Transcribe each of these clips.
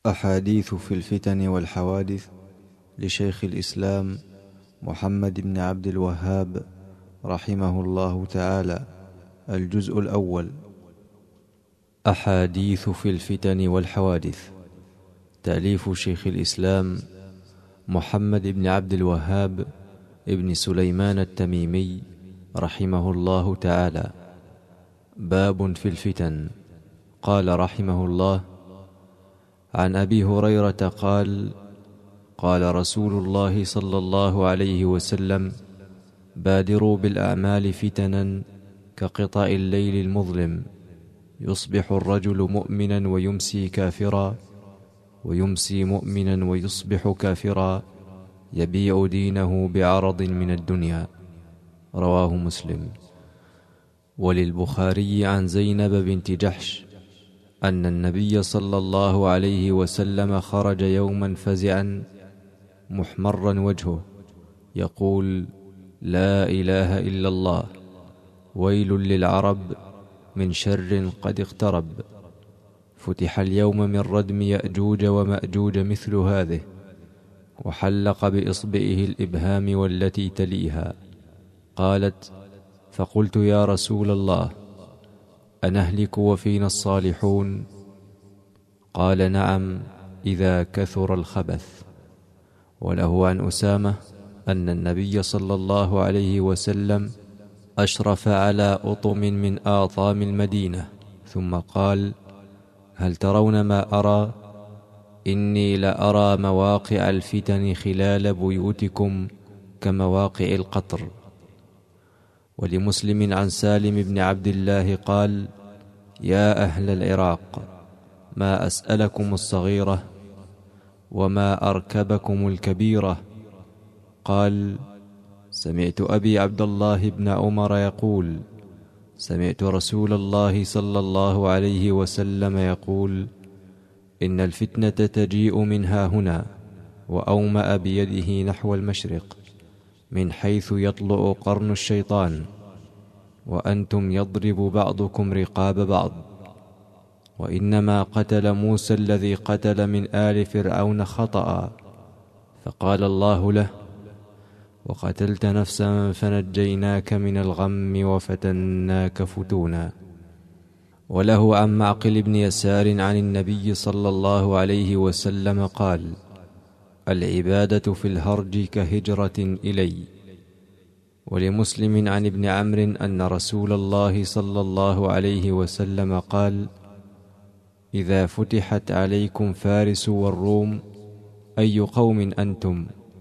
أحاديث في الفتن والحوادث لشيخ الإسلام محمد بن عبد الوهاب رحمه الله تعالى. الجزء الأول. أحاديث في الفتن والحوادث، تأليف شيخ الإسلام محمد بن عبد الوهاب ابن سليمان التميمي رحمه الله تعالى. باب في الفتن. قال رحمه الله: عن أبي هريرة قال: قال رسول الله صلى الله عليه وسلم: بادروا بالأعمال فتنا كقطع الليل المظلم، يصبح الرجل مؤمنا ويمسي كافرا، ويمسي مؤمنا ويصبح كافرا، يبيع دينه بعرض من الدنيا. رواه مسلم. وللبخاري عن زينب بنت جحش أن النبي صلى الله عليه وسلم خرج يوما فزعا محمرا وجهه يقول: لا إله إلا الله، ويل للعرب من شر قد اقترب. فتح اليوم من ردم يأجوج ومأجوج مثل هذه، وحلق بإصبعه الإبهام والتي تليها. قالت: فقلت: يا رسول الله، أنهلك وفينا الصالحون؟ قال: نعم، إذا كثر الخبث. وله عن أسامة أن النبي صلى الله عليه وسلم أشرف على أطم من آطام المدينة ثم قال: هل ترون ما أرى؟ إني لأرى مواقع الفتن خلال بيوتكم كمواقع القطر. ولمسلم عن سالم بن عبد الله قال: يا أهل العراق، ما أسألكم الصغيرة وما أركبكم الكبيرة؟ قال: سمعت أبي عبد الله بن عمر يقول: سمعت رسول الله صلى الله عليه وسلم يقول: إن الفتنة تجيء منها هنا، وأومأ بيده نحو المشرق من حيث يطلع قرن الشيطان، وأنتم يضرب بعضكم رقاب بعض. وإنما قتل موسى الذي قتل من آل فرعون خطأ، فقال الله له: وقتلت نفسا فنجيناك من الغم وفتناك فتونا. وله عن معقل بن يسار عن النبي صلى الله عليه وسلم قال: العبادة في الهرج كهجرة إلي. ولمسلم عن ابن عمرو أن رسول الله صلى الله عليه وسلم قال: إذا فتحت عليكم فارس والروم أي قوم أنتم؟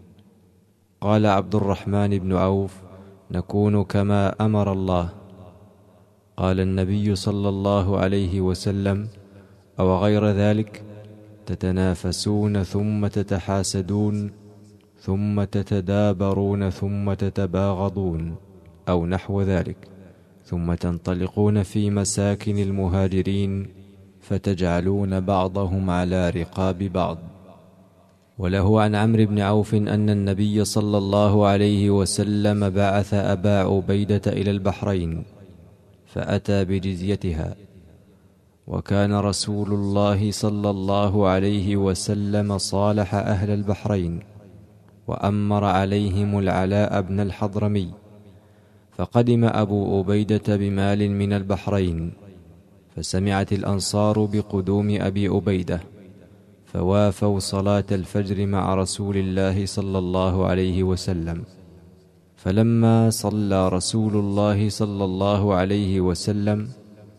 قال عبد الرحمن بن عوف: نكون كما أمر الله. قال النبي صلى الله عليه وسلم: أو غير ذلك؟ تتنافسون ثم تتحاسدون ثم تتدابرون ثم تتباغضون، أو نحو ذلك، ثم تنطلقون في مساكن المهاجرين فتجعلون بعضهم على رقاب بعض. وله عن عمرو بن عوف أن النبي صلى الله عليه وسلم بعث أبا عبيدة إلى البحرين فأتى بجزيتها، وكان رسول الله صلى الله عليه وسلم صالح أهل البحرين وأمر عليهم العلاء بن الحضرمي. فقدم أبو عبيدة بمال من البحرين، فسمعت الأنصار بقدوم أبي عبيدة، فوافوا صلاة الفجر مع رسول الله صلى الله عليه وسلم. فلما صلى رسول الله صلى الله عليه وسلم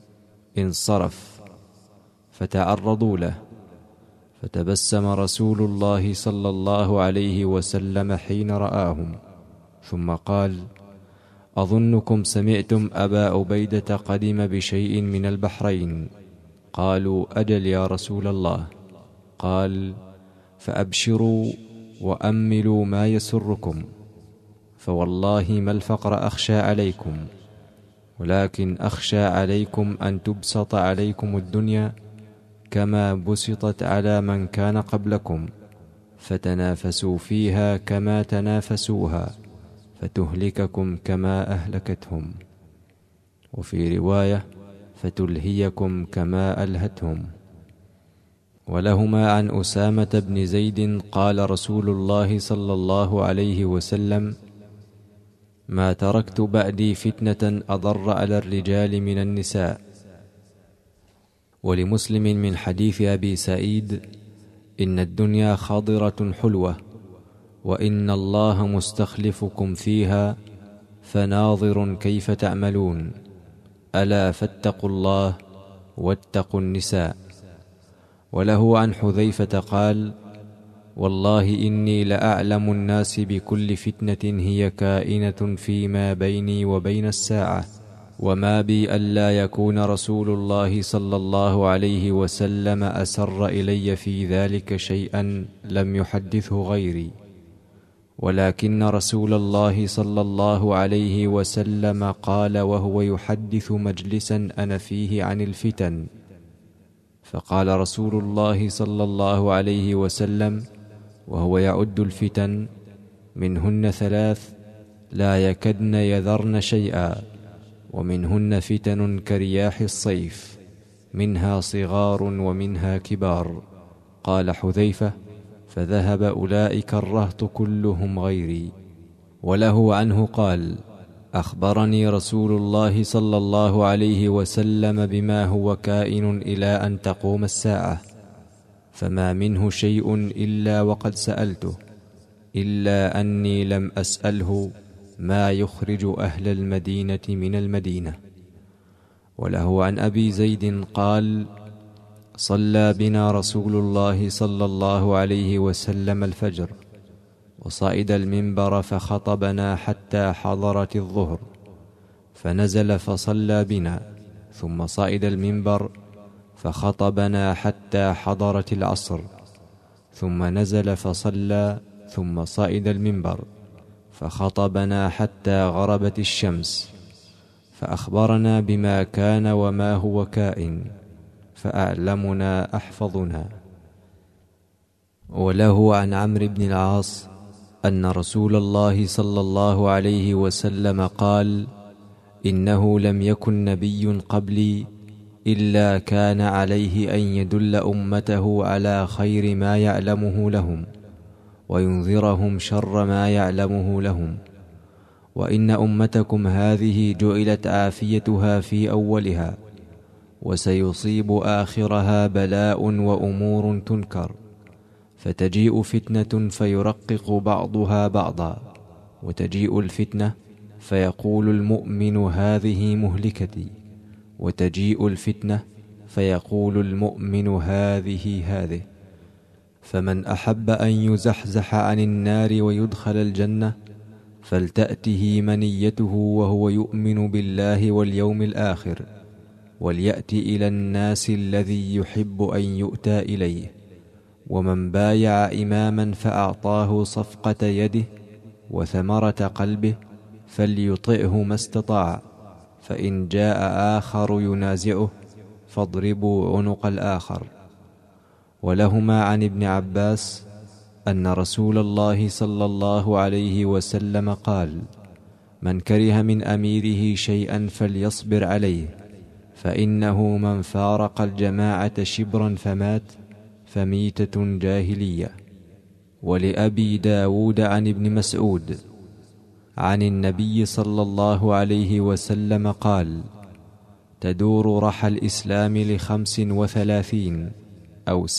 انصرف، فتعرضوا له، فتبسم رسول الله صلى الله عليه وسلم حين رآهم، ثم قال: أظنكم سمعتم أبا عبيدة قدم بشيء من البحرين. قالوا: أجل يا رسول الله. قال: فأبشروا وأملوا ما يسركم، فوالله ما الفقر أخشى عليكم، ولكن أخشى عليكم أن تبسط عليكم الدنيا كما بسطت على من كان قبلكم، فتنافسوا فيها كما تنافسوها، فتهلككم كما أهلكتهم. وفي رواية: فتلهيكم كما ألهتهم. ولهما عن أسامة بن زيد قال رسول الله صلى الله عليه وسلم: ما تركت بعدي فتنة أضر على الرجال من النساء. ولمسلم من حديث أبي سعيد: إن الدنيا خضرة حلوة، وإن الله مستخلفكم فيها فناظر كيف تعملون، ألا فاتقوا الله واتقوا النساء. وله عن حذيفة قال: والله إني لأعلم الناس بكل فتنة هي كائنة فيما بيني وبين الساعة، وما بي ألا يكون رسول الله صلى الله عليه وسلم أسر إلي في ذلك شيئا لم يحدثه غيري، ولكن رسول الله صلى الله عليه وسلم قال وهو يحدث مجلسا أنا فيه عن الفتن، فقال رسول الله صلى الله عليه وسلم وهو يعد الفتن: منهن 3 لا يكدن يذرن شيئا، ومنهن فتن كرياح الصيف، منها صغار ومنها كبار. قال حذيفة: فذهب أولئك الرهط كلهم غيري. وله عنه قال: أخبرني رسول الله صلى الله عليه وسلم بما هو كائن إلى أن تقوم الساعة، فما منه شيء إلا وقد سألته، إلا أني لم أسأله ما يخرج أهل المدينة من المدينة. وله عن أبي زيد قال: صلى بنا رسول الله صلى الله عليه وسلم الفجر، وصعد المنبر فخطبنا حتى حضرت الظهر، فنزل فصلى بنا، ثم صعد المنبر فخطبنا حتى حضرت العصر، ثم نزل فصلى، ثم صعد المنبر فخطبنا حتى غربت الشمس، فأخبرنا بما كان وما هو كائن، فأعلمنا أحفظنا. وله عن عمرو بن العاص أن رسول الله صلى الله عليه وسلم قال: إنه لم يكن نبي قبلي إلا كان عليه أن يدل أمته على خير ما يعلمه لهم، وينذرهم شر ما يعلمه لهم، وإن أمتكم هذه جعلت عافيتها في أولها، وسيصيب آخرها بلاء وأمور تنكر، فتجيء فتنة فيرقق بعضها بعضا، وتجيء الفتنة فيقول المؤمن هذه مهلكتي، وتجيء الفتنة فيقول المؤمن هذه. فمن أحب أن يزحزح عن النار ويدخل الجنة فلتأته منيته وهو يؤمن بالله واليوم الآخر، وليأت إلى الناس الذي يحب أن يؤتى إليه. ومن بايع إماما فأعطاه صفقة يده وثمرة قلبه فليطئه ما استطاع، فإن جاء آخر ينازعه فاضربوا عنق الآخر. ولهما عن ابن عباس أن رسول الله صلى الله عليه وسلم قال: من كره من أميره شيئا فليصبر عليه، فإنه من فارق الجماعة شبرا فمات فميتة جاهلية. ولأبي داود عن ابن مسعود عن النبي صلى الله عليه وسلم قال: تدور رحى الإسلام ل35 أو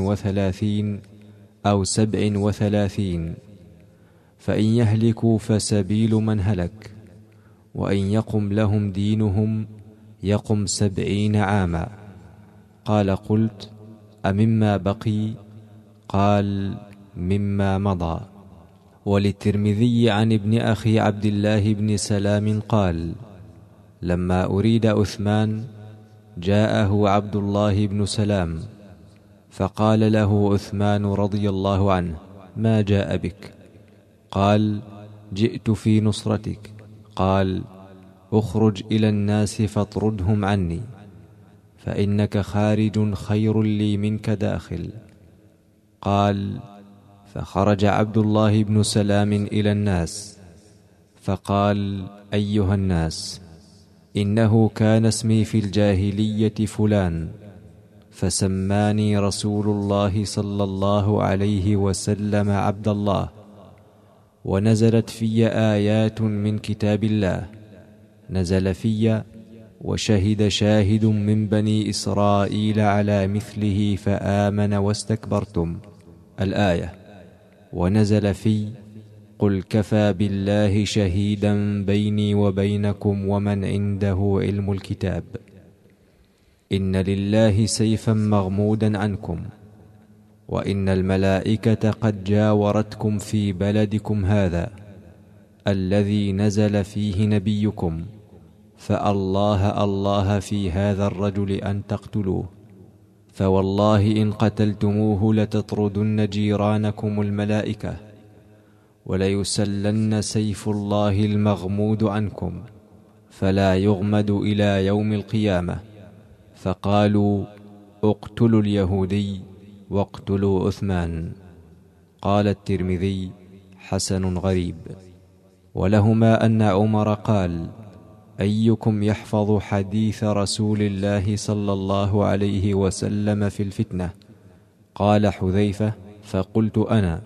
36 أو 37، فإن يهلكوا فسبيل من هلك، وإن يقم لهم دينهم يقم 70 عاما. قال: قلت: أمما بقي؟ قال: مما مضى. وللترمذي عن ابن أخي عبد الله بن سلام قال: لما أريد عثمان جاءه عبد الله بن سلام، فقال له عثمان رضي الله عنه: ما جاء بك؟ قال: جئت في نصرتك. قال: اخرج إلى الناس فاطردهم عني، فإنك خارج خير لي منك داخل. قال: فخرج عبد الله بن سلام إلى الناس فقال: أيها الناس، إنه كان اسمي في الجاهلية فلان، فسماني رسول الله صلى الله عليه وسلم عبد الله، ونزلت في آيات من كتاب الله، نزل في وشهد شاهد من بني إسرائيل على مثله فآمن واستكبرتم الآية، ونزل في قل كفى بالله شهيدا بيني وبينكم ومن عنده علم الكتاب، إن لله سيفا مغمودا عنكم، وإن الملائكة قد جاورتكم في بلدكم هذا الذي نزل فيه نبيكم، فالله في هذا الرجل أن تقتلوه، فوالله إن قتلتموه لتطردن جيرانكم الملائكة، وليسلن سيف الله المغمود عنكم، فلا يغمد إلى يوم القيامة. فقالوا اقتلوا اليهودي واقتلوا عثمان. قال الترمذي حسن غريب. ولهما أن عمر قال أيكم يحفظ حديث رسول الله صلى الله عليه وسلم في الفتنة؟ قال حذيفة فقلت أنا،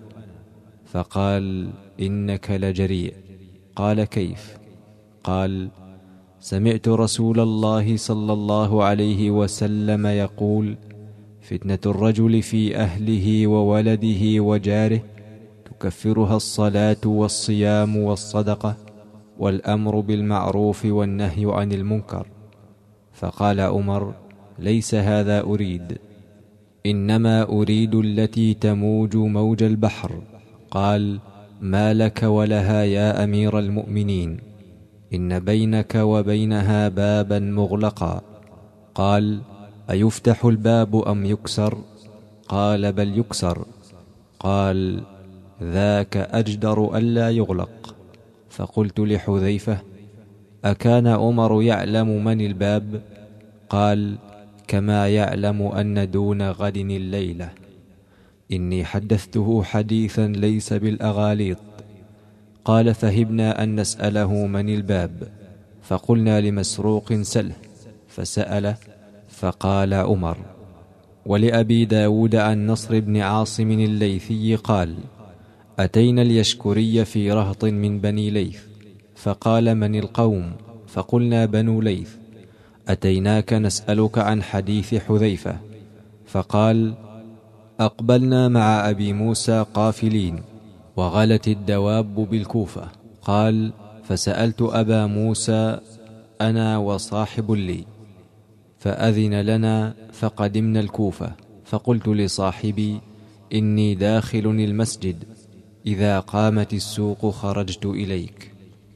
فقال إنك لجريء. قال كيف؟ قال سمعت رسول الله صلى الله عليه وسلم يقول فتنة الرجل في أهله وولده وجاره تكفرها الصلاة والصيام والصدقة والأمر بالمعروف والنهي عن المنكر. فقال عمر ليس هذا أريد، إنما أريد التي تموج موج البحر. قال ما لك ولها يا أمير المؤمنين؟ إن بينك وبينها بابا مغلقا. قال أيفتح الباب أم يكسر؟ قال بل يكسر. قال ذاك أجدر ألا يغلق. فقلت لحذيفة أكان عمر يعلم من الباب؟ قال كما يعلم أن دون غد الليلة. إني حدثته حديثا ليس بالأغاليط. قال فهبنا أن نسأله من الباب، فقلنا لمسروق سله، فسأل فقال عمر. ولأبي داود عن نصر بن عاصم الليثي قال أتينا اليشكري في رهط من بني ليث، فقال من القوم؟ فقلنا بنو ليث. أتيناك نسألك عن حديث حذيفة. فقال أقبلنا مع أبي موسى قافلين، وغلت الدواب بالكوفة. قال فسألت أبا موسى أنا وصاحب لي، فأذن لنا فقدمنا الكوفة، فقلت لصاحبي إني داخل المسجد، إذا قامت السوق خرجت إليك.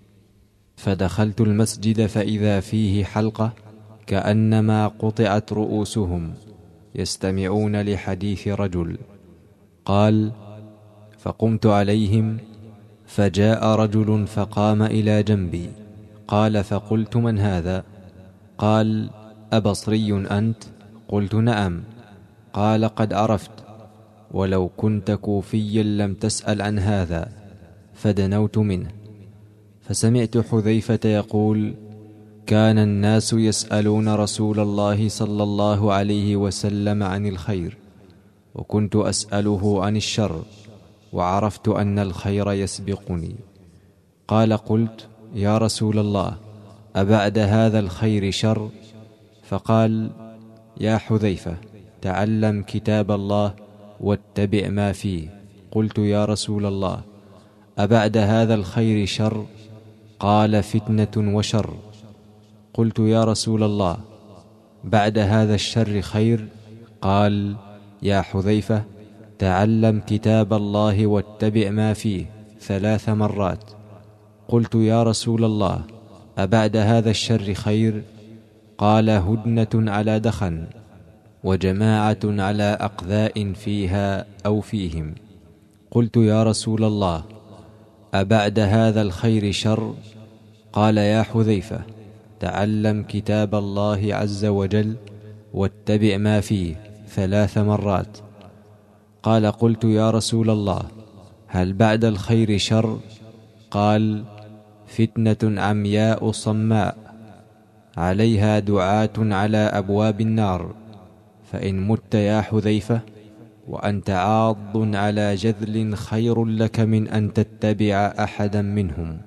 فدخلت المسجد فإذا فيه حلقة كأنما قطعت رؤوسهم يستمعون لحديث رجل. قال فقمت عليهم، فجاء رجل فقام إلى جنبي. قال فقلت من هذا؟ قال أبصري أنت؟ قلت نعم. قال قد عرفت، ولو كنت كوفيا لم تسأل عن هذا. فدنوت منه، فسمعت حذيفة يقول كان الناس يسألون رسول الله صلى الله عليه وسلم عن الخير، وكنت أسأله عن الشر، وعرفت أن الخير يسبقني. قال قلت يا رسول الله أبعد هذا الخير شر؟ فقال يا حذيفة تعلم كتاب الله واتبع ما فيه. قلت يا رسول الله أبعد هذا الخير شر؟ قال فتنة وشر. قلت يا رسول الله بعد هذا الشر خير؟ قال يا حذيفة تعلم كتاب الله واتبع ما فيه 3 مرات. قلت يا رسول الله أبعد هذا الشر خير؟ قال هدنة على دخن، وجماعة على أقذاء فيها أو فيهم. قلت يا رسول الله أبعد هذا الخير شر؟ قال يا حذيفة تعلم كتاب الله عز وجل واتبع ما فيه 3 مرات. قال قلت يا رسول الله هل بعد الخير شر؟ قال فتنة عمياء صماء عليها دعاة على أبواب النار، فإن مت يا حذيفة وأنت عاض على جذل خير لك من أن تتبع أحدا منهم.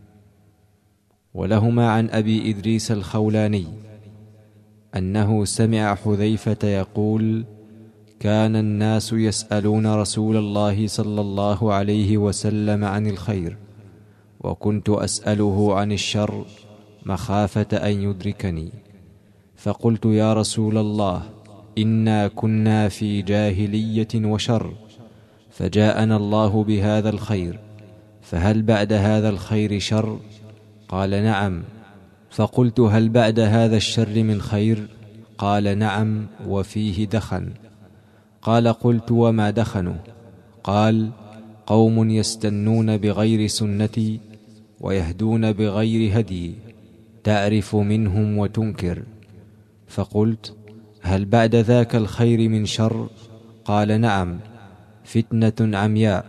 ولهما عن أبي إدريس الخولاني أنه سمع حذيفة يقول: كان الناس يسألون رسول الله صلى الله عليه وسلم عن الخير، وكنت أسأله عن الشر مخافة أن يدركني، فقلت: يا رسول الله، إنا كنا في جاهلية وشر، فجاءنا الله بهذا الخير، فهل بعد هذا الخير شر؟ قال: نعم. فقلت: هل بعد هذا الشر من خير؟ قال: نعم، وفيه دخن. قال: قلت: وما دخنه؟ قال: قوم يستنون بغير سنتي ويهدون بغير هدي، تعرف منهم وتنكر. فقلت: هل بعد ذاك الخير من شر؟ قال: نعم، فتنة عمياء،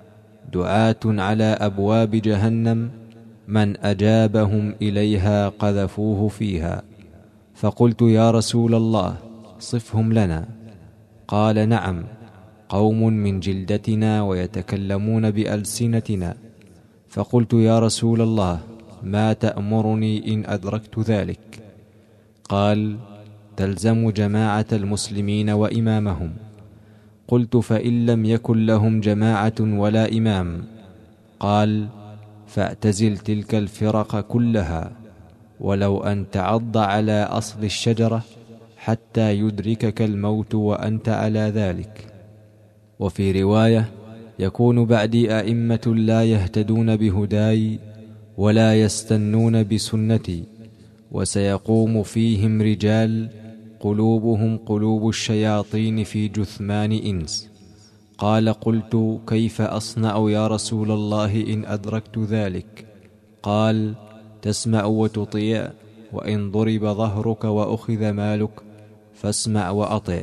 دعاة على أبواب جهنم، من أجابهم إليها قذفوه فيها. فقلت: يا رسول الله، صفهم لنا. قال: نعم، قوم من جلدتنا ويتكلمون بألسنتنا. فقلت: يا رسول الله، ما تأمرني إن أدركت ذلك؟ قال: تلزم جماعة المسلمين وإمامهم. قلت: فإن لم يكن لهم جماعة ولا إمام؟ قال: فاعتزل تلك الفرق كلها، ولو أن تعض على أصل الشجرة حتى يدركك الموت وأنت على ذلك. وفي رواية: يكون بعدي أئمة لا يهتدون بهداي ولا يستنون بسنتي، وسيقوم فيهم رجال قلوبهم قلوب الشياطين في جثمان إنس. قال: قلت: كيف أصنع يا رسول الله إن أدركت ذلك؟ قال: تسمع وتطيع، وإن ضرب ظهرك وأخذ مالك فاسمع وأطع.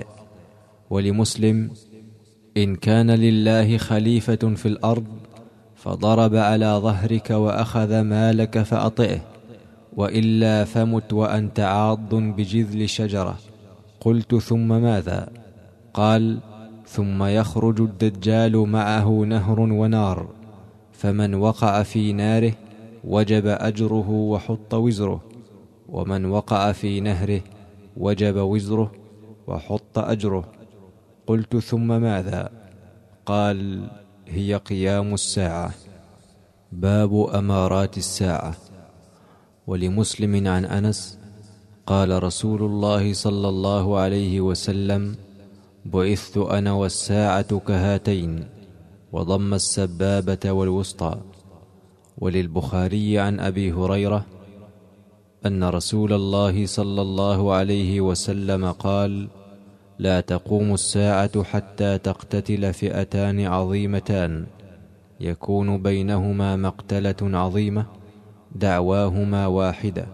ولمسلم: إن كان لله خليفة في الأرض فضرب على ظهرك وأخذ مالك فأطعه، وإلا فمت وأنت عاض بجذل شجرة. قلت: ثم ماذا؟ قال: ثم يخرج الدجال معه نهر ونار، فمن وقع في ناره وجب أجره وحط وزره، ومن وقع في نهره وجب وزره وحط أجره. قلت: ثم ماذا؟ قال: هي قيام الساعة. باب أمارات الساعة. ولمسلم عن أنس قال رسول الله صلى الله عليه وسلم: بعثت أنا والساعة كهاتين، وضم السبابة والوسطى. وللبخاري عن أبي هريرة أن رسول الله صلى الله عليه وسلم قال: لا تقوم الساعة حتى تقتتل فئتان عظيمتان، يكون بينهما مقتلة عظيمة دعواهما واحدة،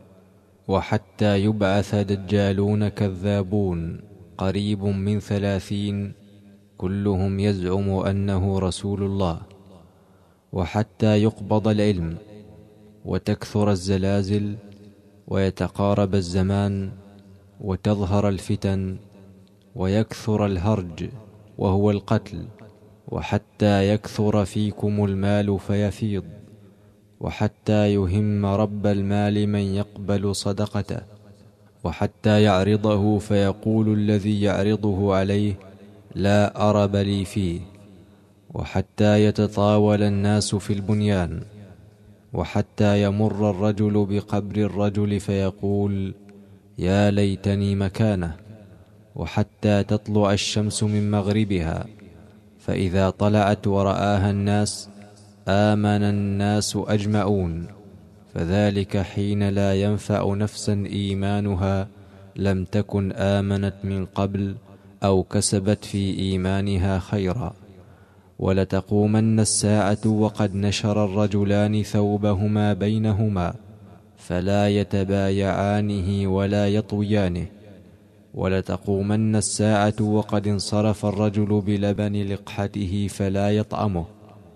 وحتى يبعث دجالون كذابون قريب من 30 كلهم يزعم أنه رسول الله، وحتى يقبض العلم، وتكثر الزلازل، ويتقارب الزمان، وتظهر الفتن، ويكثر الهرج وهو القتل، وحتى يكثر فيكم المال فيفيض، وحتى يهم رب المال من يقبل صدقته، وحتى يعرضه فيقول الذي يعرضه عليه: لا أرب لي فيه، وحتى يتطاول الناس في البنيان، وحتى يمر الرجل بقبر الرجل فيقول: يا ليتني مكانه، وحتى تطلع الشمس من مغربها، فإذا طلعت ورآها الناس آمن الناس أجمعون، فذلك حين لا ينفع نفسا إيمانها لم تكن آمنت من قبل أو كسبت في إيمانها خيرا. ولتقومن الساعة وقد نشر الرجلان ثوبهما بينهما فلا يتبايعانه ولا يطويانه. ولتقومن الساعة وقد انصرف الرجل بلبن لقحته فلا يطعمه.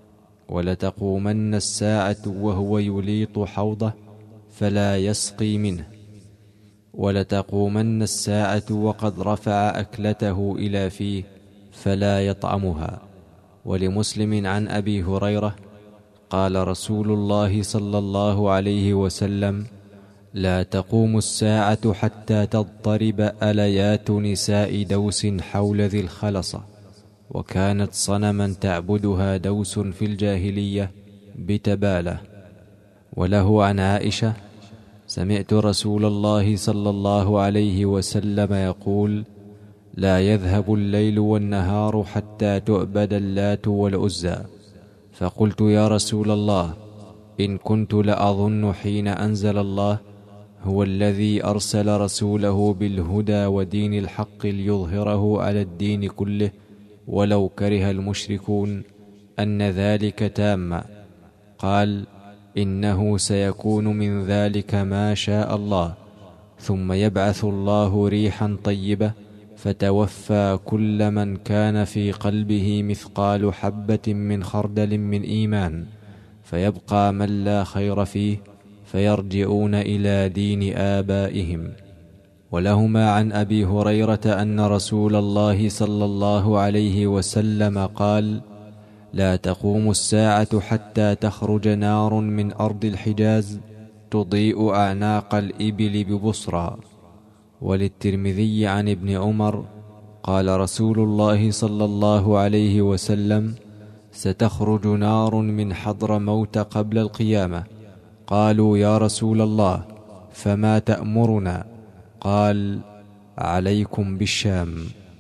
ولتقومن الساعة وهو يليط حوضه فلا يسقي منه. ولتقومن الساعة وقد رفع أكلته إلى فيه فلا يطعمها. ولمسلم عن أبي هريرة قال رسول الله صلى الله عليه وسلم: لا تقوم الساعة حتى تضطرب أليات نساء دوس حول ذي الخلصة، وكانت صنما تعبدها دوس في الجاهلية بتبالة. وله عن عائشة: سمعت رسول الله صلى الله عليه وسلم يقول: لا يذهب الليل والنهار حتى تعبد اللات والعزى. فقلت: يا رسول الله، إن كنت لأظن حين أنزل الله هو الذي أرسل رسوله بالهدى ودين الحق ليظهره على الدين كله ولو كره المشركون أن ذلك تام. قال: إنه سيكون من ذلك ما شاء الله، ثم يبعث الله ريحا طيبة فتوفى كل من كان في قلبه مثقال حبة من خردل من إيمان، فيبقى من لا خير فيه فيرجعون إلى دين آبائهم. ولهما عن أبي هريرة أن رسول الله صلى الله عليه وسلم قال: لا تقوم الساعة حتى تخرج نار من أرض الحجاز تضيء أعناق الإبل ببصرى. وللترمذي عن ابن عمر قال رسول الله صلى الله عليه وسلم: ستخرج نار من حضرموت قبل القيامة. قالوا: يا رسول الله، فما تأمرنا؟ قال: عليكم بالشام.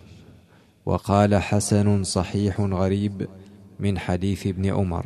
وقال: حسن صحيح غريب من حديث ابن عمر.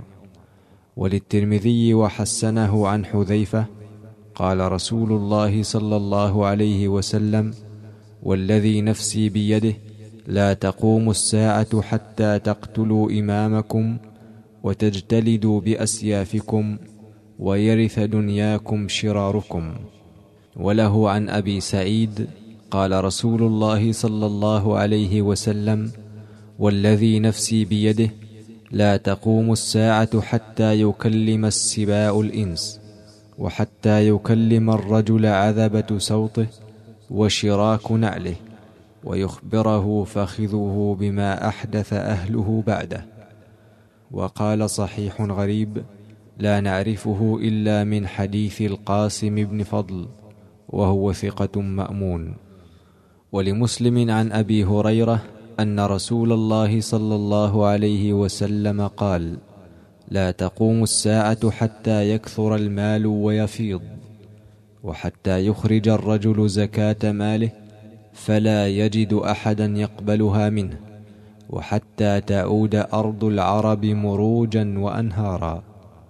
وللترمذي وحسنه عن حذيفة قال رسول الله صلى الله عليه وسلم: والذي نفسي بيده لا تقوم الساعة حتى تقتلوا إمامكم وتجتلدوا بأسيافكم ويرث دنياكم شراركم. وله عن أبي سعيد قال رسول الله صلى الله عليه وسلم: والذي نفسي بيده لا تقوم الساعة حتى يكلم السباع الإنس، وحتى يكلم الرجل عذبة صوته وشراك نعله، ويخبره فخذه بما أحدث أهله بعده. وقال صحيح غريب لا نعرفه إلا من حديث القاسم بن فضل، وهو ثقة مأمون. ولمسلم عن أبي هريرة أن رسول الله صلى الله عليه وسلم قال: لا تقوم الساعة حتى يكثر المال ويفيض، وحتى يخرج الرجل زكاة ماله فلا يجد أحدا يقبلها منه، وحتى تعود أرض العرب مروجا وأنهارا.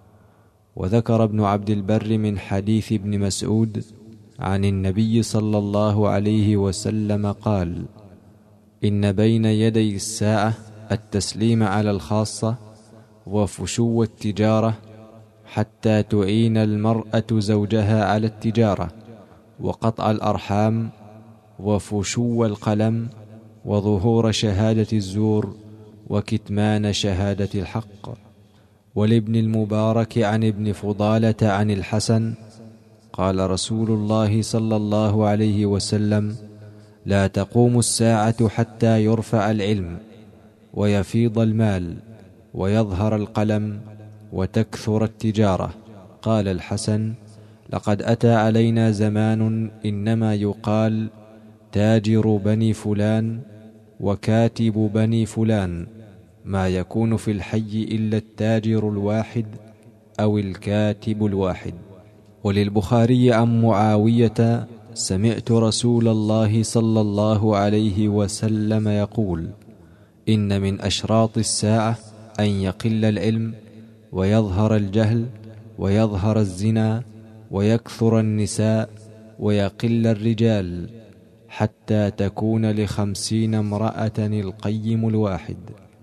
وذكر ابن عبد البر من حديث ابن مسعود عن النبي صلى الله عليه وسلم قال: إن بين يدي الساعة التسليم على الخاصة وفشو التجارة، حتى تعين المرأة زوجها على التجارة، وقطع الأرحام، وفشو القلم، وظهور شهادة الزور، وكتمان شهادة الحق. ولابن المبارك عن ابن فضالة عن الحسن قال رسول الله صلى الله عليه وسلم: لا تقوم الساعة حتى يرفع العلم ويفيض المال ويظهر القلم وتكثر التجارة. قال الحسن: لقد أتى علينا زمان إنما يقال تاجر بني فلان وكاتب بني فلان، ما يكون في الحي إلا التاجر الواحد أو الكاتب الواحد. وللبخاري عن معاوية: سمعت رسول الله صلى الله عليه وسلم يقول: إن من أشراط الساعة أن يقل العلم ويظهر الجهل ويظهر الزنا ويكثر النساء ويقل الرجال، حتى تكون ل50 امرأة القيم الواحد.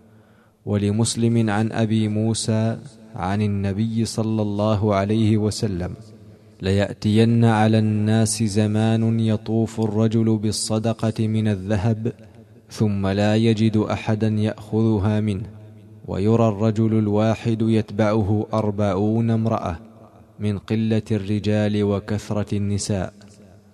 ولمسلم عن أبي موسى عن النبي صلى الله عليه وسلم: ليأتين على الناس زمان يطوف الرجل بالصدقة من الذهب ثم لا يجد أحدا يأخذها منه، ويرى الرجل الواحد يتبعه 40 امرأة من قلة الرجال وكثرة النساء.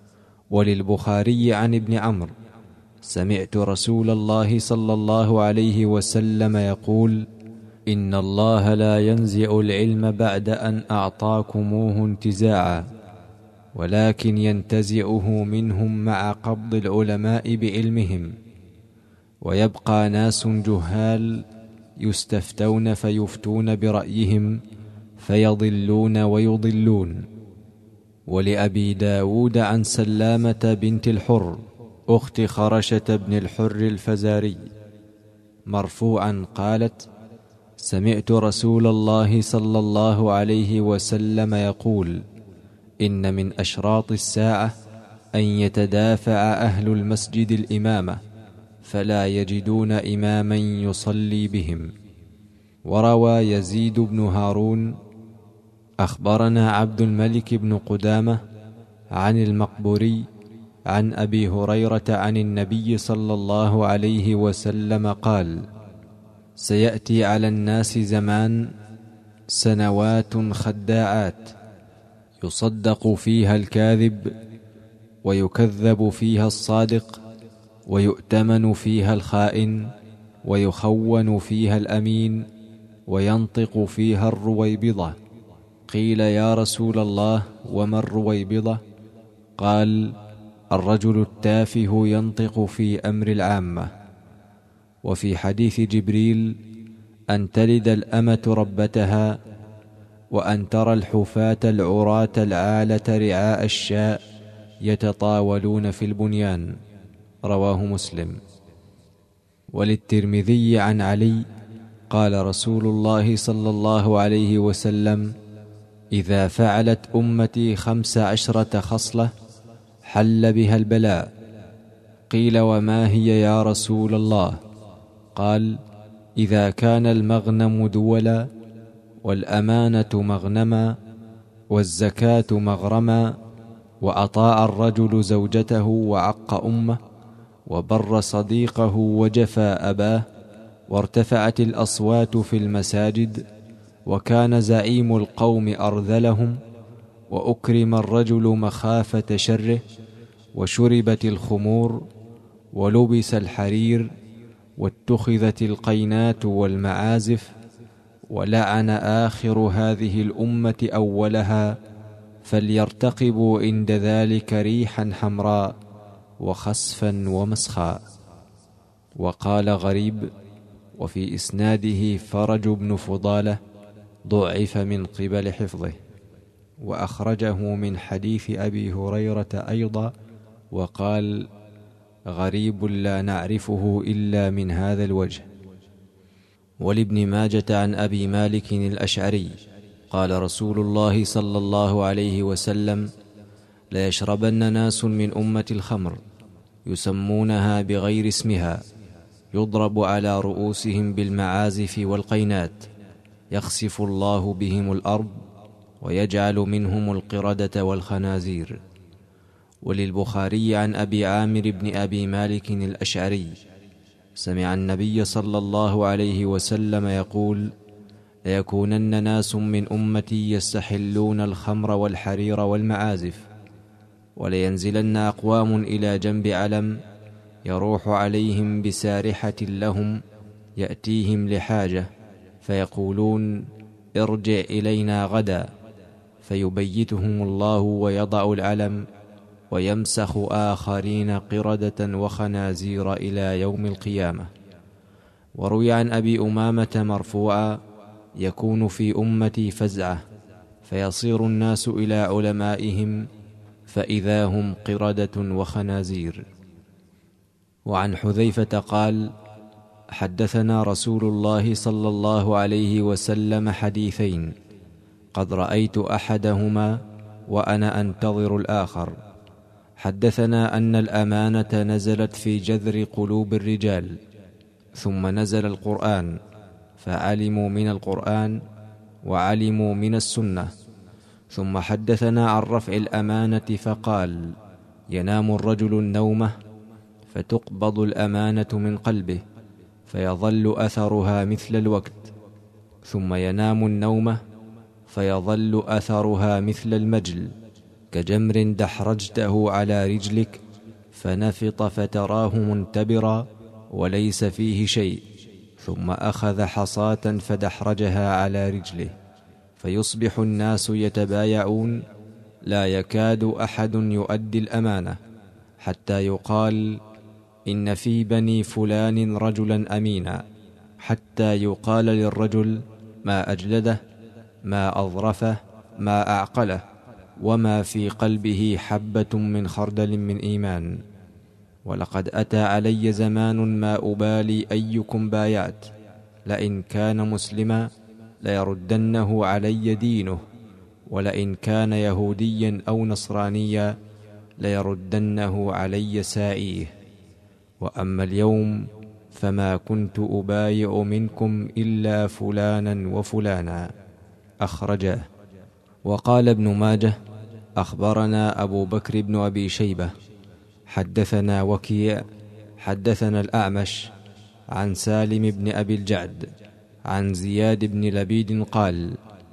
وللبخاري عن ابن عمرو: سمعت رسول الله صلى الله عليه وسلم يقول: إن الله لا ينزع العلم بعد أن أعطاكموه انتزاعا، ولكن ينتزعه منهم مع قبض العلماء بعلمهم، ويبقى ناس جهال يستفتون فيفتون برأيهم فيضلون ويضلون. ولأبي داود عن سلامة بنت الحر أخت خرشة بن الحر الفزاري مرفوعا قالت: سمعت رسول الله صلى الله عليه وسلم يقول: إن من أشراط الساعة أن يتدافع أهل المسجد الإمامة فلا يجدون إماما يصلي بهم. وروى يزيد بن هارون: أخبرنا عبد الملك بن قدامة عن المقبوري عن أبي هريرة عن النبي صلى الله عليه وسلم قال: سيأتي على الناس زمان سنوات خداعات، يصدق فيها الكاذب ويكذب فيها الصادق، ويؤتمن فيها الخائن ويخون فيها الأمين، وينطق فيها الرويبضة. قيل: يا رسول الله، وما الرويبضة؟ قال: الرجل التافه ينطق في أمر العامة. وفي حديث جبريل: أن تلد الأمة ربتها، وأن ترى الحفاة العراة العالة رعاء الشاء يتطاولون في البنيان. رواه مسلم. وللترمذي عن علي قال رسول الله صلى الله عليه وسلم: إذا فعلت أمتي 15 خصلة حل بها البلاء. قيل: وما هي يا رسول الله؟ قال: إذا كان المغنم دولا، والأمانة مغنما، والزكاة مغرما، وأطاع الرجل زوجته وعق أمه، وبر صديقه وجفى أباه، وارتفعت الأصوات في المساجد، وكان زعيم القوم أرذلهم، وأكرم الرجل مخافة شره، وشربت الخمور، ولبس الحرير، واتخذت القينات والمعازف، ولعن آخر هذه الأمة أولها، فليرتقبوا عند ذلك ريحا حمراء وخسفا ومسخا. وقال غريب: وفي إسناده فرج بن فضالة ضعف من قبل حفظه. وأخرجه من حديث أبي هريرة أيضا، وقال: غريب لا نعرفه إلا من هذا الوجه. ولابن ماجة عن أبي مالك الأشعري قال رسول الله صلى الله عليه وسلم: ليشربن ناس من أمة الخمر يسمونها بغير اسمها، يضرب على رؤوسهم بالمعازف والقينات، يخسف الله بهم الأرض، ويجعل منهم القردة والخنازير. وللبخاري عن أبي عامر بن أبي مالك الأشعري: سمع النبي صلى الله عليه وسلم يقول: ليكونن ناس من أمتي يستحلون الخمر والحرير والمعازف، ولينزلن أقوام إلى جنب علم يروح عليهم بسارحة لهم، يأتيهم لحاجة فيقولون: ارجع إلينا غدا، فيبيتهم الله ويضع العلم، ويمسخ آخرين قردة وخنازير إلى يوم القيامة. وروي عن أبي أمامة مرفوعا: يكون في أمتي فزعة، فيصير الناس إلى علمائهم فإذا هم قردة وخنازير. وعن حذيفة قال: حدثنا رسول الله صلى الله عليه وسلم حديثين قد رأيت أحدهما وأنا أنتظر الآخر. حدثنا أن الأمانة نزلت في جذر قلوب الرجال، ثم نزل القرآن فعلموا من القرآن وعلموا من السنة. ثم حدثنا عن رفع الأمانة فقال: ينام الرجل النومة فتقبض الأمانة من قلبه فيظل أثرها مثل الوقت، ثم ينام النومة فيظل أثرها مثل المجل، كجمر دحرجته على رجلك فنفط فتراه منتبرا وليس فيه شيء، ثم أخذ حصاة فدحرجها على رجله، فيصبح الناس يتبايعون، لا يكاد أحد يؤدي الأمانة، حتى يقال إن في بني فلان رجلا أمينا، حتى يقال للرجل ما أجلده، ما أظرفه، ما أعقله، وما في قلبه حبة من خردل من إيمان. ولقد أتى علي زمان ما أبالي أيكم بايعت، لئن كان مسلما ليردنه علي دينه، ولئن كان يهوديا أو نصرانيا ليردنه علي سائيه. وأما اليوم فما كنت أبايع منكم إلا فلانا وفلانا. أخرجاه. وقال ابن ماجه: أخبرنا أبو بكر بن أبي شيبة حدثنا وكيع حدثنا الأعمش عن سالم بن أبي الجعد عن زياد بن لبيد قال: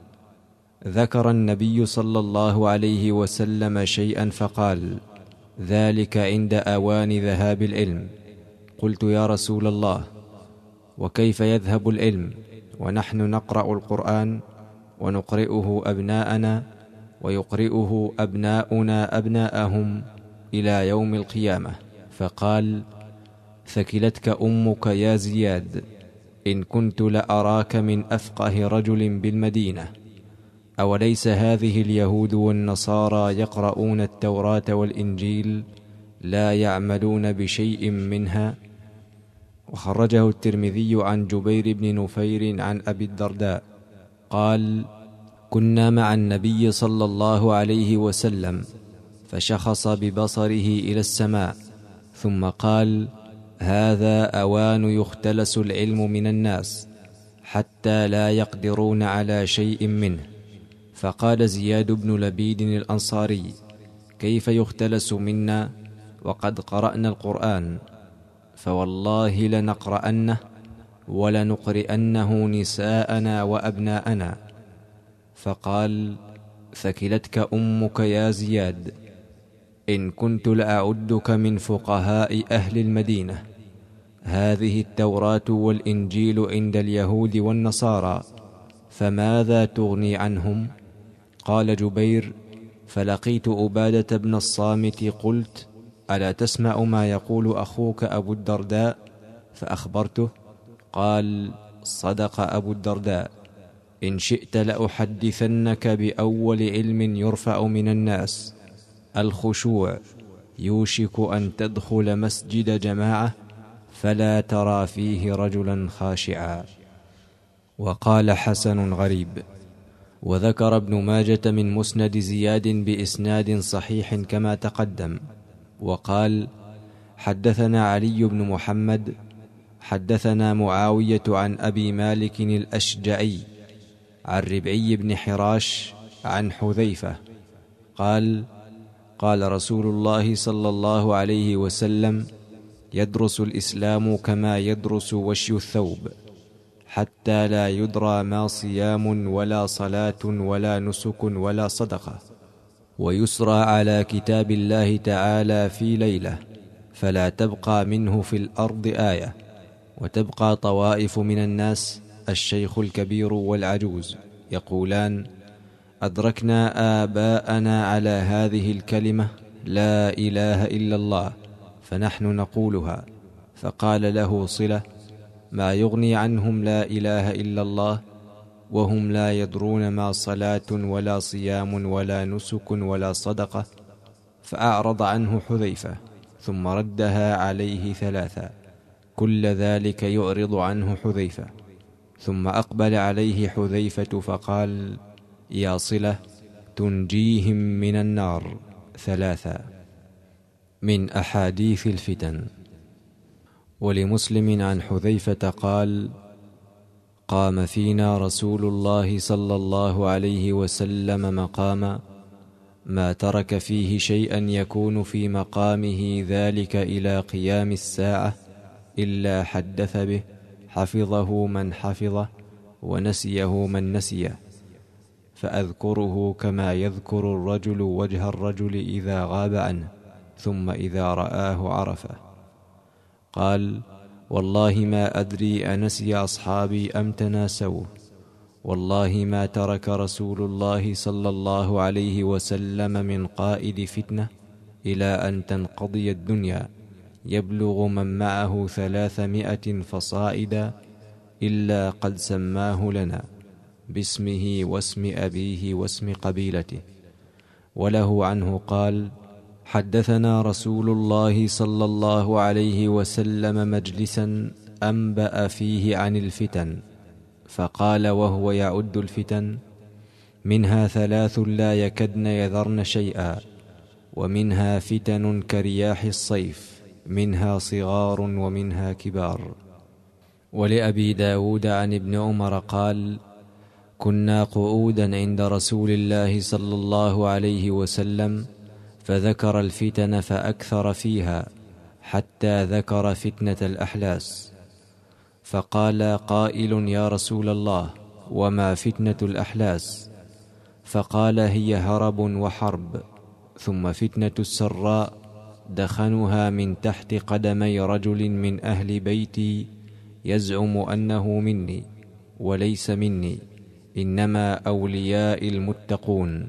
ذكر النبي صلى الله عليه وسلم شيئا فقال: ذلك عند أوان ذهاب العلم. قلت: يا رسول الله، وكيف يذهب العلم ونحن نقرأ القرآن ونقرئه أبناءنا ويقرئه أبناؤنا أبناءهم إلى يوم القيامة؟ فقال: ثكلتك أمك يا زياد، إن كنت لأراك من أفقه رجل بالمدينة. أوليس هذه اليهود والنصارى يقرؤون التوراة والإنجيل لا يعملون بشيء منها؟ وخرجه الترمذي عن جبير بن نفير عن أبي الدرداء قال: كنا مع النبي صلى الله عليه وسلم، فشخص ببصره إلى السماء، ثم قال: هذا أوان يختلس العلم من الناس حتى لا يقدرون على شيء منه. فقال زياد بن لبيد الأنصاري: كيف يختلس منا وقد قرأنا القرآن؟ فوالله لنقرأنه ولنقرئنه نساءنا وأبناءنا. فقال: ثكلتك أمك يا زياد، إن كنت لأعدك من فقهاء أهل المدينة. هذه التوراة والإنجيل عند اليهود والنصارى، فماذا تغني عنهم؟ قال جبير: فلقيت عبادة بن الصامت قلت: ألا تسمع ما يقول أخوك أبو الدرداء؟ فأخبرته. قال: صدق أبو الدرداء، إن شئت لأحدثنك بأول علم يرفع من الناس: الخشوع. يوشك أن تدخل مسجد جماعة فلا ترى فيه رجلا خاشعا. وقال حسن غريب. وذكر ابن ماجة من مسند زياد بإسناد صحيح كما تقدم. وقال: حدثنا علي بن محمد حدثنا معاوية عن أبي مالك الأشجعي عن ربعي بن حراش عن حذيفة قال: قال رسول الله صلى الله عليه وسلم: يدرس الإسلام كما يدرس وشي الثوب، حتى لا يدرى ما صيام ولا صلاة ولا نسك ولا صدقة، ويسرى على كتاب الله تعالى في ليلة، فلا تبقى منه في الأرض آية، وتبقى طوائف من الناس الشيخ الكبير والعجوز يقولان: أدركنا آباءنا على هذه الكلمة لا إله إلا الله، فنحن نقولها. فقال له صلة: ما يغني عنهم لا إله إلا الله وهم لا يدرون ما صلاة ولا صيام ولا نسك ولا صدقة؟ فأعرض عنه حذيفة، ثم ردها عليه ثلاثا، كل ذلك يعرض عنه حذيفة. ثم أقبل عليه حذيفة فقال: يا صلة، تنجيهم من النار ثلاثا. من أحاديث الفتن. ولمسلم عن حذيفة قال: قام فينا رسول الله صلى الله عليه وسلم مقاما ما ترك فيه شيئا يكون في مقامه ذلك إلى قيام الساعة إلا حدث به، حفظه من حفظه ونسيه من نسيه. فأذكره كما يذكر الرجل وجه الرجل إذا غاب عنه ثم إذا رآه عرفه. قال: والله ما أدري أنسي أصحابي أم تناسوه، والله ما ترك رسول الله صلى الله عليه وسلم من قائد فتنة إلى أن تنقضي الدنيا يبلغ من معه 300 فصائدا إلا قد سماه لنا باسمه واسم أبيه واسم قبيلته. وله عنه قال: حدثنا رسول الله صلى الله عليه وسلم مجلسا أنبأ فيه عن الفتن، فقال وهو يعد الفتن: منها 3 لا يكدن يذرن شيئا، ومنها فتن كرياح الصيف، منها صغار ومنها كبار. ولأبي داود عن ابن عمر قال: كنا قعودا عند رسول الله صلى الله عليه وسلم فذكر الفتن فأكثر فيها حتى ذكر فتنة الأحلاس، فقال قائل: يا رسول الله، وما فتنة الأحلاس؟ فقال: هي هرب وحرب، ثم فتنة السراء دخنها من تحت قدمي رجل من أهل بيتي يزعم أنه مني وليس مني، إنما أولياء المتقون.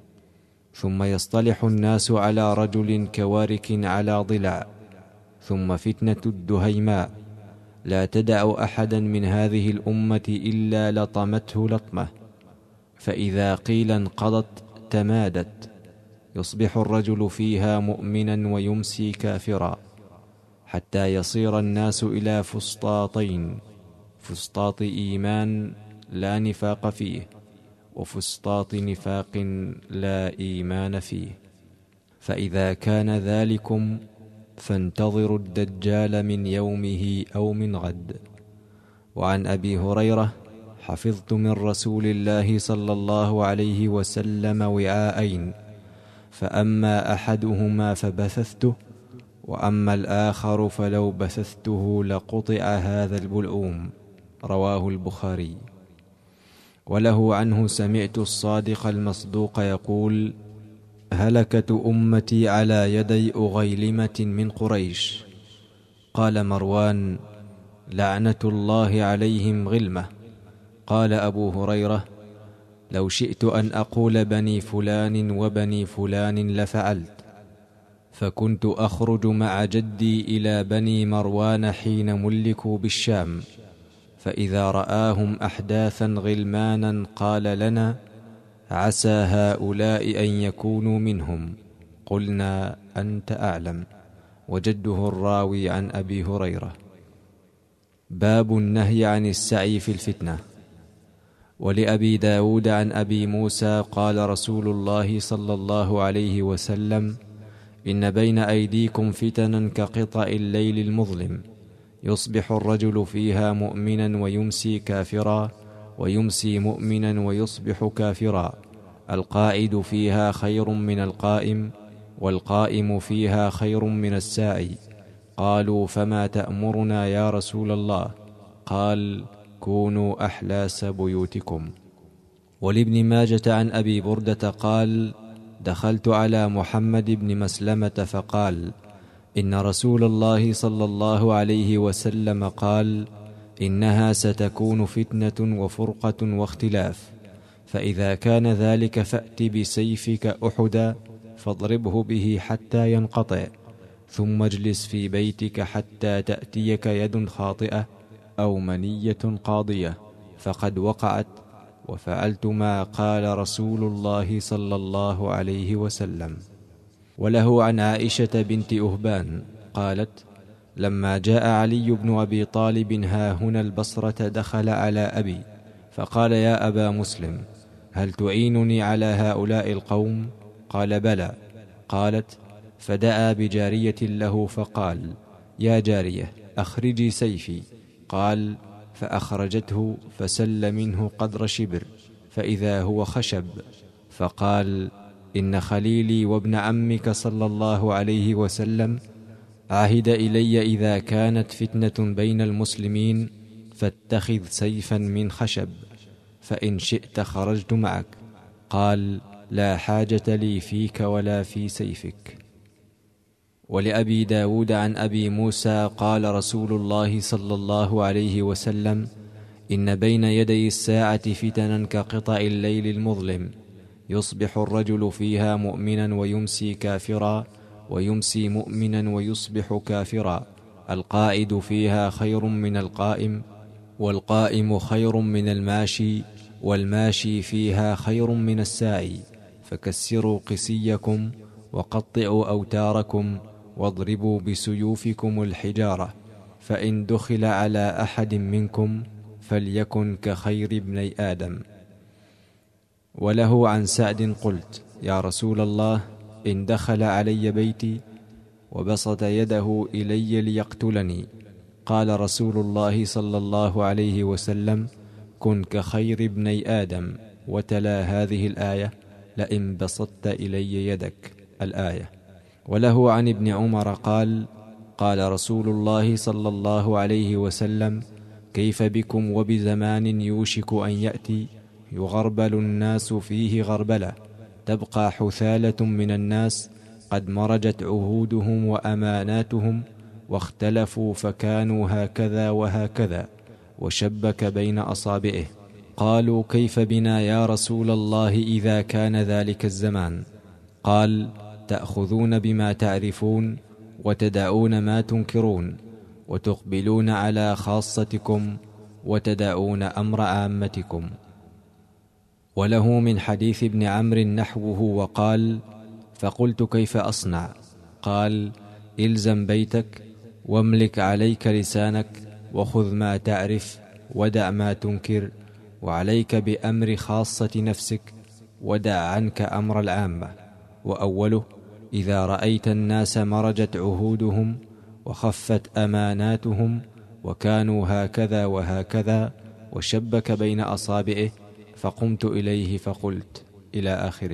ثم يصطلح الناس على رجل كوارك على ضلع. ثم فتنة الدهيماء لا تدع أحدا من هذه الأمة إلا لطمته لطمة، فإذا قيل انقضت تمادت، يصبح الرجل فيها مؤمنا ويمسي كافرا، حتى يصير الناس إلى فسطاطين: فسطاط إيمان لا نفاق فيه، وفسطاط نفاق لا إيمان فيه. فإذا كان ذلكم فانتظروا الدجال من يومه أو من غد. وعن أبي هريرة: حفظت من رسول الله صلى الله عليه وسلم وعاءين، فأما أحدهما فبثثته، وأما الآخر فلو بثثته لقطع هذا البلعوم. رواه البخاري. وله عنه: سمعت الصادق المصدوق يقول: هلكت أمتي على يدي أغيلمة من قريش. قال مروان: لعنة الله عليهم غلمة. قال أبو هريرة: لو شئت أن أقول بني فلان وبني فلان لفعلت. فكنت أخرج مع جدي إلى بني مروان حين ملكوا بالشام، فإذا رآهم أحداثا غلمانا قال لنا: عسى هؤلاء أن يكونوا منهم. قلنا: أنت أعلم. وجده الراوي عن أبي هريرة. باب النهي عن السعي في الفتنة. ولأبي داود عن أبي موسى قال رسول الله صلى الله عليه وسلم: إن بين أيديكم فتنا كقطع الليل المظلم، يصبح الرجل فيها مؤمنا ويمسي كافرا، ويمسي مؤمنا ويصبح كافرا، القاعد فيها خير من القائم، والقائم فيها خير من الساعي. قالوا: فما تأمرنا يا رسول الله؟ قال: كونوا أحلاس بيوتكم. ولابن ماجة عن أبي بردة قال: دخلت على محمد بن مسلمة فقال: إن رسول الله صلى الله عليه وسلم قال: إنها ستكون فتنة وفرقة واختلاف، فإذا كان ذلك فأت بسيفك أحدا فاضربه به حتى ينقطع، ثم اجلس في بيتك حتى تأتيك يد خاطئة أو منية قاضية، فقد وقعت. وفعلت ما قال رسول الله صلى الله عليه وسلم. وله عن عائشة بنت أهبان قالت: لما جاء علي بن أبي طالب هاهنا البصرة دخل على أبي فقال: يا أبا مسلم، هل تعينني على هؤلاء القوم؟ قال: بلى. قالت: فدعا بجارية له فقال: يا جارية، أخرجي سيفي. قال: فأخرجته فسل منه قدر شبر، فإذا هو خشب، فقال: إن خليلي وابن عمك صلى الله عليه وسلم عهد إلي إذا كانت فتنة بين المسلمين فاتخذ سيفا من خشب، فإن شئت خرجت معك، قال: لا حاجة لي فيك ولا في سيفك. ولأبي داود عن أبي موسى قال رسول الله صلى الله عليه وسلم: إن بين يدي الساعة فتنا كقطع الليل المظلم، يصبح الرجل فيها مؤمنا ويمسي كافرا، ويمسي مؤمنا ويصبح كافرا، القائد فيها خير من القائم، والقائم خير من الماشي، والماشي فيها خير من الساعي. فكسروا قسيكم، وقطعوا أوتاركم، واضربوا بسيوفكم الحجارة، فإن دخل على أحد منكم فليكن كخير ابني آدم. وله عن سعد قلت: يا رسول الله، إن دخل علي بيتي وبسط يده إلي ليقتلني، قال رسول الله صلى الله عليه وسلم: كن كخير ابني آدم، وتلا هذه الآية: لئن بسطت إلي يدك، الآية. وله عن ابن عمر قال: قال رسول الله صلى الله عليه وسلم: كيف بكم وبزمان يوشك أن يأتي يغربل الناس فيه غربلة، تبقى حثالة من الناس قد مرجت عهودهم وأماناتهم، واختلفوا فكانوا هكذا وهكذا، وشبك بين أصابعه. قالوا: كيف بنا يا رسول الله إذا كان ذلك الزمان؟ قال: تأخذون بما تعرفون، وتدعون ما تنكرون، وتقبلون على خاصتكم، وتدعون أمر عامتكم. وله من حديث ابن عمرو نحوه وقال: فقلت: كيف أصنع؟ قال: إلزم بيتك، واملك عليك لسانك، وخذ ما تعرف، ودع ما تنكر، وعليك بأمر خاصة نفسك، ودع عنك أمر العامة. وأوله: إذا رأيت الناس مرجت عهودهم، وخفت أماناتهم، وكانوا هكذا وهكذا، وشبك بين أصابعه، فقمت إليه فقلت، إلى آخره.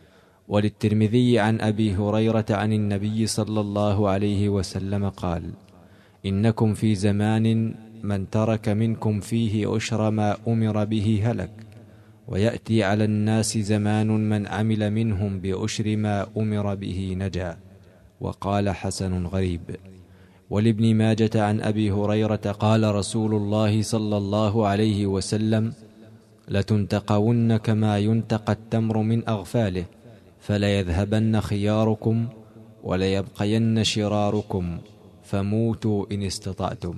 وللترمذي عن أبي هريرة عن النبي صلى الله عليه وسلم قال: إنكم في زمان من ترك منكم فيه أشر ما أمر به هلك، ويأتي على الناس زمان من عمل منهم بأشر ما أمر به نجا. وقال: حسن غريب. ولابن ماجة عن أبي هريرة قال رسول الله صلى الله عليه وسلم: لتنتقون كما ينتقى التمر من أغفاله، فليذهبن خياركم وليبقين شراركم، فموتوا إن استطعتم.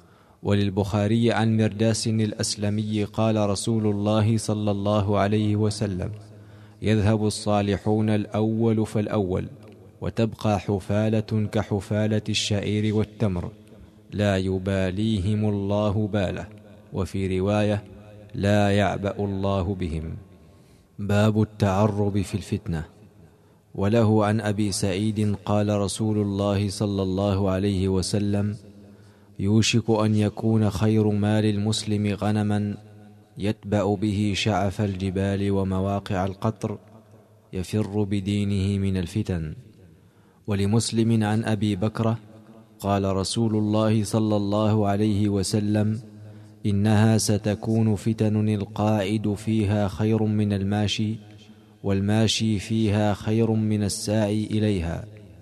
وللبخاري عن مرداس الأسلمي قال رسول الله صلى الله عليه وسلم: يذهب الصالحون الأول فالأول، وتبقى حفالة كحفالة الشعير والتمر، لا يباليهم الله باله. وفي رواية: لا يعبأ الله بهم. باب التعرب في الفتنة. وله عن أبي سعيد قال رسول الله صلى الله عليه وسلم: يوشك أن يكون خير مال المسلم غنما يتبع به شعف الجبال ومواقع القطر، يفر بدينه من الفتن. ولمسلم عن أبي بكرة قال رسول الله صلى الله عليه وسلم: إنها ستكون فتن القاعد فيها خير من الماشي، والماشي فيها خير من الساعي إليها،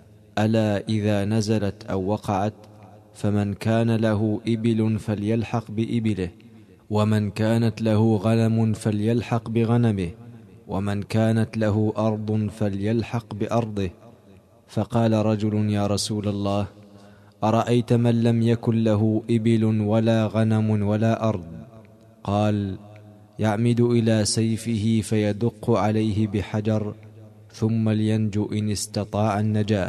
ألا إذا نزلت أو وقعت، فمن كان له إبل فليلحق بإبله، ومن كانت له غنم فليلحق بغنمه، ومن كانت له أرض فليلحق بأرضه. فقال رجل: يا رسول الله، أرأيت من لم يكن له إبل ولا غنم ولا أرض؟ قال: يعمد إلى سيفه فيدق عليه بحجر، ثم لينجو إن استطاع النجاة.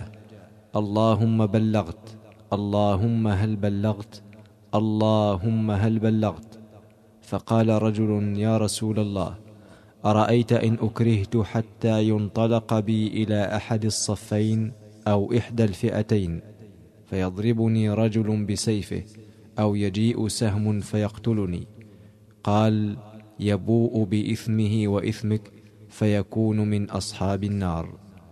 اللهم بلغت، اللهم هل بلغت، اللهم هل بلغت. فقال رجل: يا رسول الله، أرأيت إن أكرهت حتى ينطلق بي إلى أحد الصفين أو إحدى الفئتين، فيضربني رجل بسيفه، أو يجيء سهم فيقتلني؟ قال: يبوء بإثمه وإثمك، فيكون من أصحاب النار.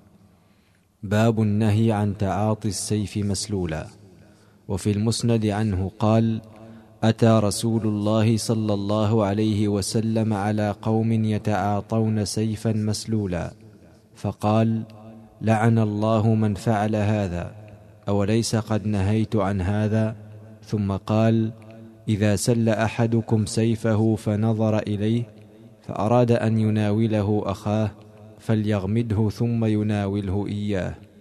باب النهي عن تعاطي السيف مسلولا. وفي المسند عنه قال: أتى رسول الله صلى الله عليه وسلم على قوم يتعاطون سيفا مسلولا، فقال: لعن الله من فعل هذا، أوليس قد نهيت عن هذا؟ ثم قال: إذا سل أحدكم سيفه فنظر إليه فأراد أن يناوله أخاه فليغمده ثم يناوله إياه.